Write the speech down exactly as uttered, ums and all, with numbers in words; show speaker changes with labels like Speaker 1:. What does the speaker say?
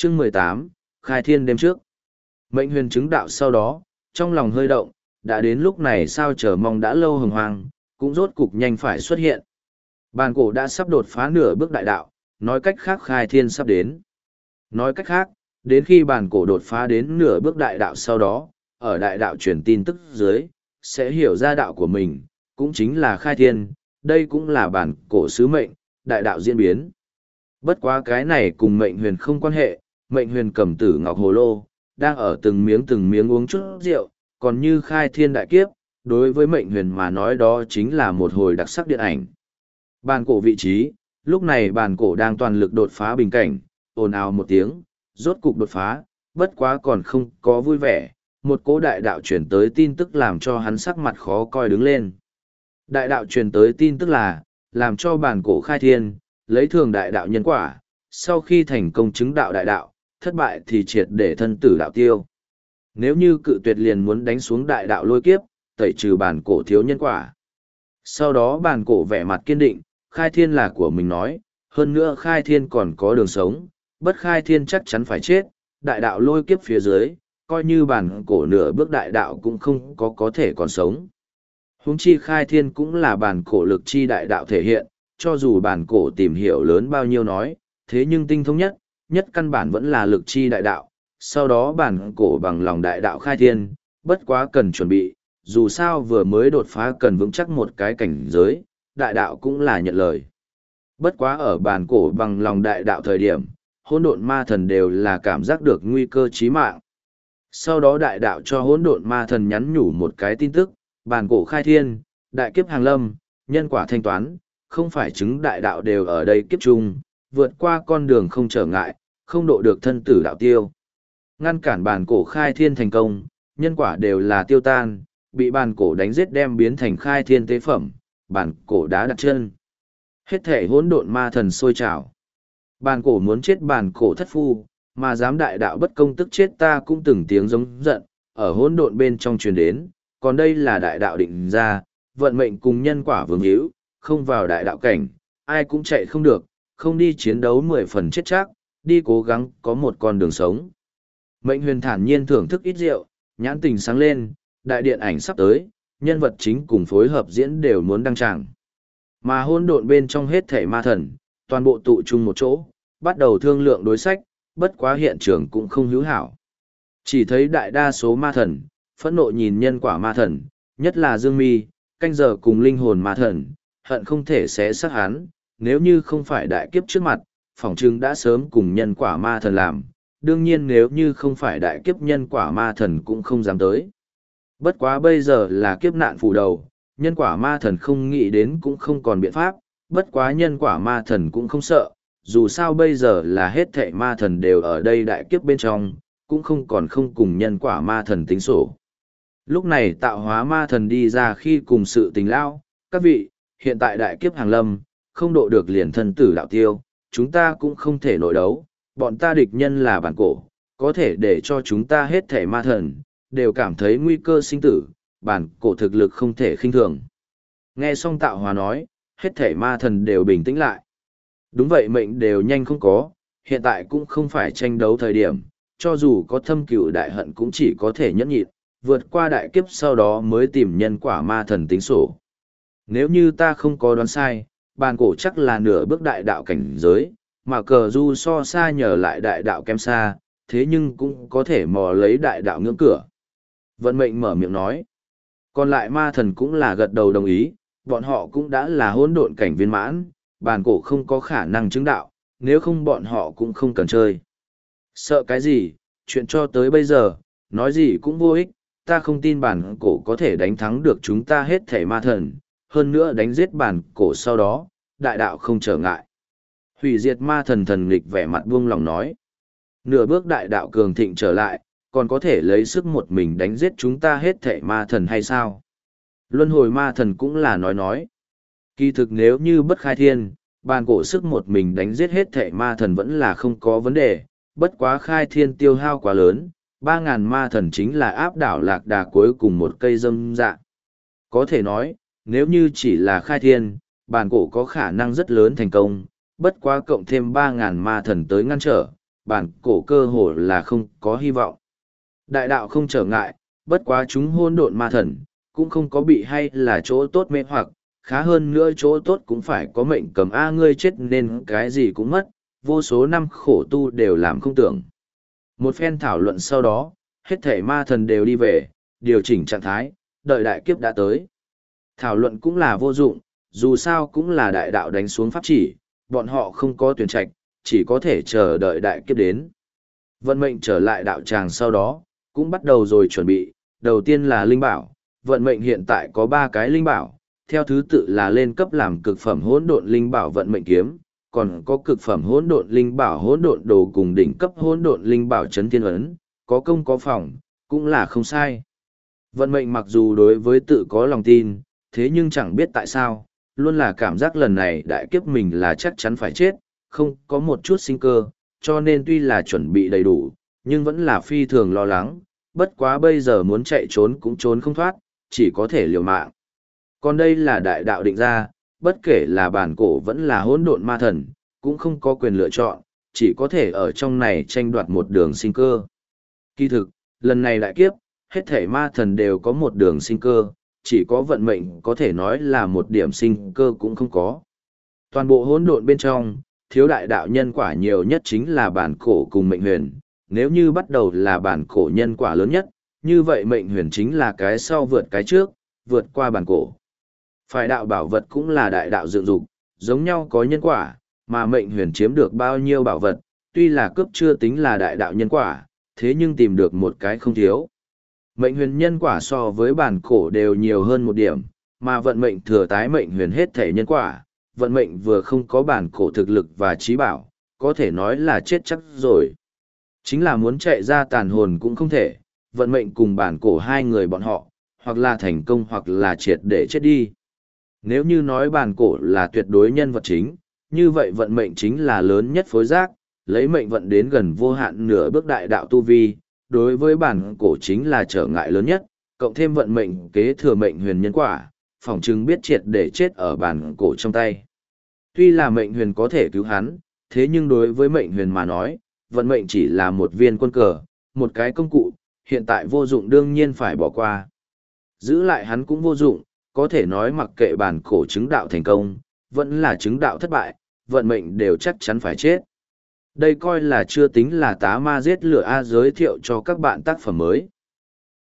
Speaker 1: Chương mười tám, khai thiên đêm trước. Mệnh huyền chứng đạo sau đó, trong lòng hơi động, đã đến lúc này sao chờ mong đã lâu hồng hoang, cũng rốt cục nhanh phải xuất hiện. Bàn cổ đã sắp đột phá nửa bước đại đạo, nói cách khác khai thiên sắp đến. Nói cách khác, đến khi bàn cổ đột phá đến nửa bước đại đạo sau đó, ở đại đạo truyền tin tức dưới, sẽ hiểu ra đạo của mình, cũng chính là khai thiên, đây cũng là bản cổ sứ mệnh, đại đạo diễn biến. Bất quá cái này cùng mệnh huyền không quan hệ, mệnh huyền cầm tử ngọc hồ lô, đang ở từng miếng từng miếng uống chút rượu, còn như khai thiên đại kiếp, đối với mệnh huyền mà nói đó chính là một hồi đặc sắc điện ảnh. Bàn cổ vị trí, lúc này bàn cổ đang toàn lực đột phá bình cảnh, ồn ào một tiếng, rốt cục đột phá, bất quá còn không có vui vẻ, một cỗ đại đạo chuyển tới tin tức làm cho hắn sắc mặt khó coi đứng lên. Đại đạo truyền tới tin tức là, làm cho bàn cổ khai thiên, lấy thường đại đạo nhân quả, sau khi thành công chứng đạo đại đạo, thất bại thì triệt để thân tử đạo tiêu. Nếu như cự tuyệt liền muốn đánh xuống đại đạo lôi kiếp, tẩy trừ bàn cổ thiếu nhân quả. Sau đó bàn cổ vẻ mặt kiên định, khai thiên là của mình nói, hơn nữa khai thiên còn có đường sống, bất khai thiên chắc chắn phải chết, đại đạo lôi kiếp phía dưới, coi như bàn cổ nửa bước đại đạo cũng không có có thể còn sống. Huống chi khai thiên cũng là bàn cổ lực chi đại đạo thể hiện, cho dù bàn cổ tìm hiểu lớn bao nhiêu nói, thế nhưng tinh thông nhất, nhất căn bản vẫn là lực chi đại đạo, sau đó bàn cổ bằng lòng đại đạo khai thiên, bất quá cần chuẩn bị, dù sao vừa mới đột phá cần vững chắc một cái cảnh giới, đại đạo cũng là nhận lời. Bất quá ở bàn cổ bằng lòng đại đạo thời điểm, hỗn độn ma thần đều là cảm giác được nguy cơ chí mạng. Sau đó đại đạo cho hỗn độn ma thần nhắn nhủ một cái tin tức, bàn cổ khai thiên, đại kiếp hàng lâm, nhân quả thanh toán, không phải chứng đại đạo đều ở đây kiếp chung, vượt qua con đường không trở ngại, không độ được thân tử đạo tiêu. Ngăn cản bàn cổ khai thiên thành công, nhân quả đều là tiêu tan, bị bàn cổ đánh giết đem biến thành khai thiên tế phẩm, bàn cổ đá đặt chân. Hết thể hỗn độn ma thần sôi trào. Bàn cổ muốn chết bàn cổ thất phu, mà dám đại đạo bất công tức chết ta cũng từng tiếng giống giận, ở hỗn độn bên trong truyền đến, còn đây là đại đạo định ra, vận mệnh cùng nhân quả vương hữu, không vào đại đạo cảnh, ai cũng chạy không được, không đi chiến đấu mười phần chết chắc, đi cố gắng có một con đường sống. Mệnh huyền thản nhiên thưởng thức ít rượu, nhãn tình sáng lên, đại điện ảnh sắp tới, nhân vật chính cùng phối hợp diễn đều muốn đăng tràng. Mà hỗn độn bên trong hết thể ma thần, toàn bộ tụ chung một chỗ, bắt đầu thương lượng đối sách, bất quá hiện trường cũng không hữu hảo. Chỉ thấy đại đa số ma thần, phẫn nộ nhìn nhân quả ma thần, nhất là Dương Mi, canh giờ cùng linh hồn ma thần, hận không thể xé xác hắn, nếu như không phải đại kiếp trước mặt, phỏng chừng đã sớm cùng nhân quả ma thần làm, đương nhiên nếu như không phải đại kiếp nhân quả ma thần cũng không dám tới. Bất quá bây giờ là kiếp nạn phủ đầu, nhân quả ma thần không nghĩ đến cũng không còn biện pháp, bất quá nhân quả ma thần cũng không sợ, dù sao bây giờ là hết thảy ma thần đều ở đây đại kiếp bên trong, cũng không còn không cùng nhân quả ma thần tính sổ. Lúc này tạo hóa ma thần đi ra khi cùng sự tình lao, các vị, hiện tại đại kiếp hàng lâm, không độ được liền thân tử đạo tiêu, chúng ta cũng không thể nội đấu, bọn ta địch nhân là bản cổ, có thể để cho chúng ta hết thảy ma thần, đều cảm thấy nguy cơ sinh tử, bản cổ thực lực không thể khinh thường. Nghe xong tạo hóa nói, hết thảy ma thần đều bình tĩnh lại. Đúng vậy mệnh đều nhanh không có, hiện tại cũng không phải tranh đấu thời điểm, cho dù có thâm cửu đại hận cũng chỉ có thể nhẫn nhịn, vượt qua đại kiếp sau đó mới tìm nhân quả ma thần tính sổ. Nếu như ta không có đoán sai, bàn cổ chắc là nửa bước đại đạo cảnh giới, mà cờ du so xa nhờ lại đại đạo kém xa, thế nhưng cũng có thể mò lấy đại đạo ngưỡng cửa. Vận mệnh mở miệng nói. Còn lại ma thần cũng là gật đầu đồng ý, bọn họ cũng đã là hỗn độn cảnh viên mãn, bàn cổ không có khả năng chứng đạo, nếu không bọn họ cũng không cần chơi. Sợ cái gì, chuyện cho tới bây giờ, nói gì cũng vô ích, ta không tin bản cổ có thể đánh thắng được chúng ta hết thảy ma thần, hơn nữa đánh giết bản cổ sau đó, đại đạo không trở ngại. Hủy diệt ma thần thần nghịch vẻ mặt buông lòng nói. Nửa bước đại đạo cường thịnh trở lại, còn có thể lấy sức một mình đánh giết chúng ta hết thảy ma thần hay sao? Luân hồi ma thần cũng là nói nói. Kỳ thực nếu như bất khai thiên, bàn cổ sức một mình đánh giết hết thảy ma thần vẫn là không có vấn đề, bất quá khai thiên tiêu hao quá lớn, ba ngàn ma thần chính là áp đảo lạc đà cuối cùng một cây dâm dạ. Có thể nói, nếu như chỉ là khai thiên, bàn cổ có khả năng rất lớn thành công, bất quá cộng thêm ba ngàn ma thần tới ngăn trở, bản cổ cơ hồ là không có hy vọng. Đại đạo không trở ngại, bất quá chúng hôn độn ma thần, cũng không có bị hay là chỗ tốt mê hoặc, khá hơn nữa chỗ tốt cũng phải có mệnh cầm A ngươi chết nên cái gì cũng mất, vô số năm khổ tu đều làm không tưởng. Một phen thảo luận sau đó, hết thể ma thần đều đi về, điều chỉnh trạng thái, đợi đại kiếp đã tới. Thảo luận cũng là vô dụng, dù sao cũng là đại đạo đánh xuống pháp chỉ, bọn họ không có tuyển trạch, chỉ có thể chờ đợi đại kiếp đến. Vận mệnh trở lại đạo tràng sau đó, cũng bắt đầu rồi chuẩn bị, đầu tiên là linh bảo, vận mệnh hiện tại có ba cái linh bảo, theo thứ tự là lên cấp làm cực phẩm hỗn độn linh bảo vận mệnh kiếm, còn có cực phẩm hỗn độn linh bảo hỗn độn đồ cùng đỉnh cấp hỗn độn linh bảo chấn thiên ấn, có công có phòng, cũng là không sai. Vận mệnh mặc dù đối với tự có lòng tin, thế nhưng chẳng biết tại sao, luôn là cảm giác lần này đại kiếp mình là chắc chắn phải chết, không có một chút sinh cơ, cho nên tuy là chuẩn bị đầy đủ, nhưng vẫn là phi thường lo lắng, bất quá bây giờ muốn chạy trốn cũng trốn không thoát, chỉ có thể liều mạng. Còn đây là đại đạo định ra, bất kể là bản cổ vẫn là hỗn độn ma thần, cũng không có quyền lựa chọn, chỉ có thể ở trong này tranh đoạt một đường sinh cơ. Kỳ thực, lần này đại kiếp, hết thể ma thần đều có một đường sinh cơ, chỉ có vận mệnh có thể nói là một điểm sinh cơ cũng không có. Toàn bộ hỗn độn bên trong, thiếu đại đạo nhân quả nhiều nhất chính là bản cổ cùng mệnh huyền, nếu như bắt đầu là bản cổ nhân quả lớn nhất, như vậy mệnh huyền chính là cái sau vượt cái trước, vượt qua bản cổ. Phải đạo bảo vật cũng là đại đạo dựng dục, giống nhau có nhân quả, mà mệnh huyền chiếm được bao nhiêu bảo vật, tuy là cướp chưa tính là đại đạo nhân quả, thế nhưng tìm được một cái không thiếu. Mệnh huyền nhân quả so với bản cổ đều nhiều hơn một điểm, mà vận mệnh thừa tái mệnh huyền hết thể nhân quả, vận mệnh vừa không có bản cổ thực lực và trí bảo, có thể nói là chết chắc rồi. Chính là muốn chạy ra tàn hồn cũng không thể, vận mệnh cùng bản cổ hai người bọn họ, hoặc là thành công hoặc là triệt để chết đi. Nếu như nói bản cổ là tuyệt đối nhân vật chính, như vậy vận mệnh chính là lớn nhất phối giác, lấy mệnh vận đến gần vô hạn nửa bước đại đạo tu vi, đối với bản cổ chính là trở ngại lớn nhất, cộng thêm vận mệnh kế thừa mệnh huyền nhân quả, phỏng chừng biết triệt để chết ở bản cổ trong tay. Tuy là mệnh huyền có thể cứu hắn, thế nhưng đối với mệnh huyền mà nói, vận mệnh chỉ là một viên quân cờ, một cái công cụ, hiện tại vô dụng đương nhiên phải bỏ qua. Giữ lại hắn cũng vô dụng, có thể nói mặc kệ bản cổ chứng đạo thành công, vẫn là chứng đạo thất bại, vận mệnh đều chắc chắn phải chết. Đây coi là chưa tính là tá ma giết lửa A giới thiệu cho các bạn tác phẩm mới.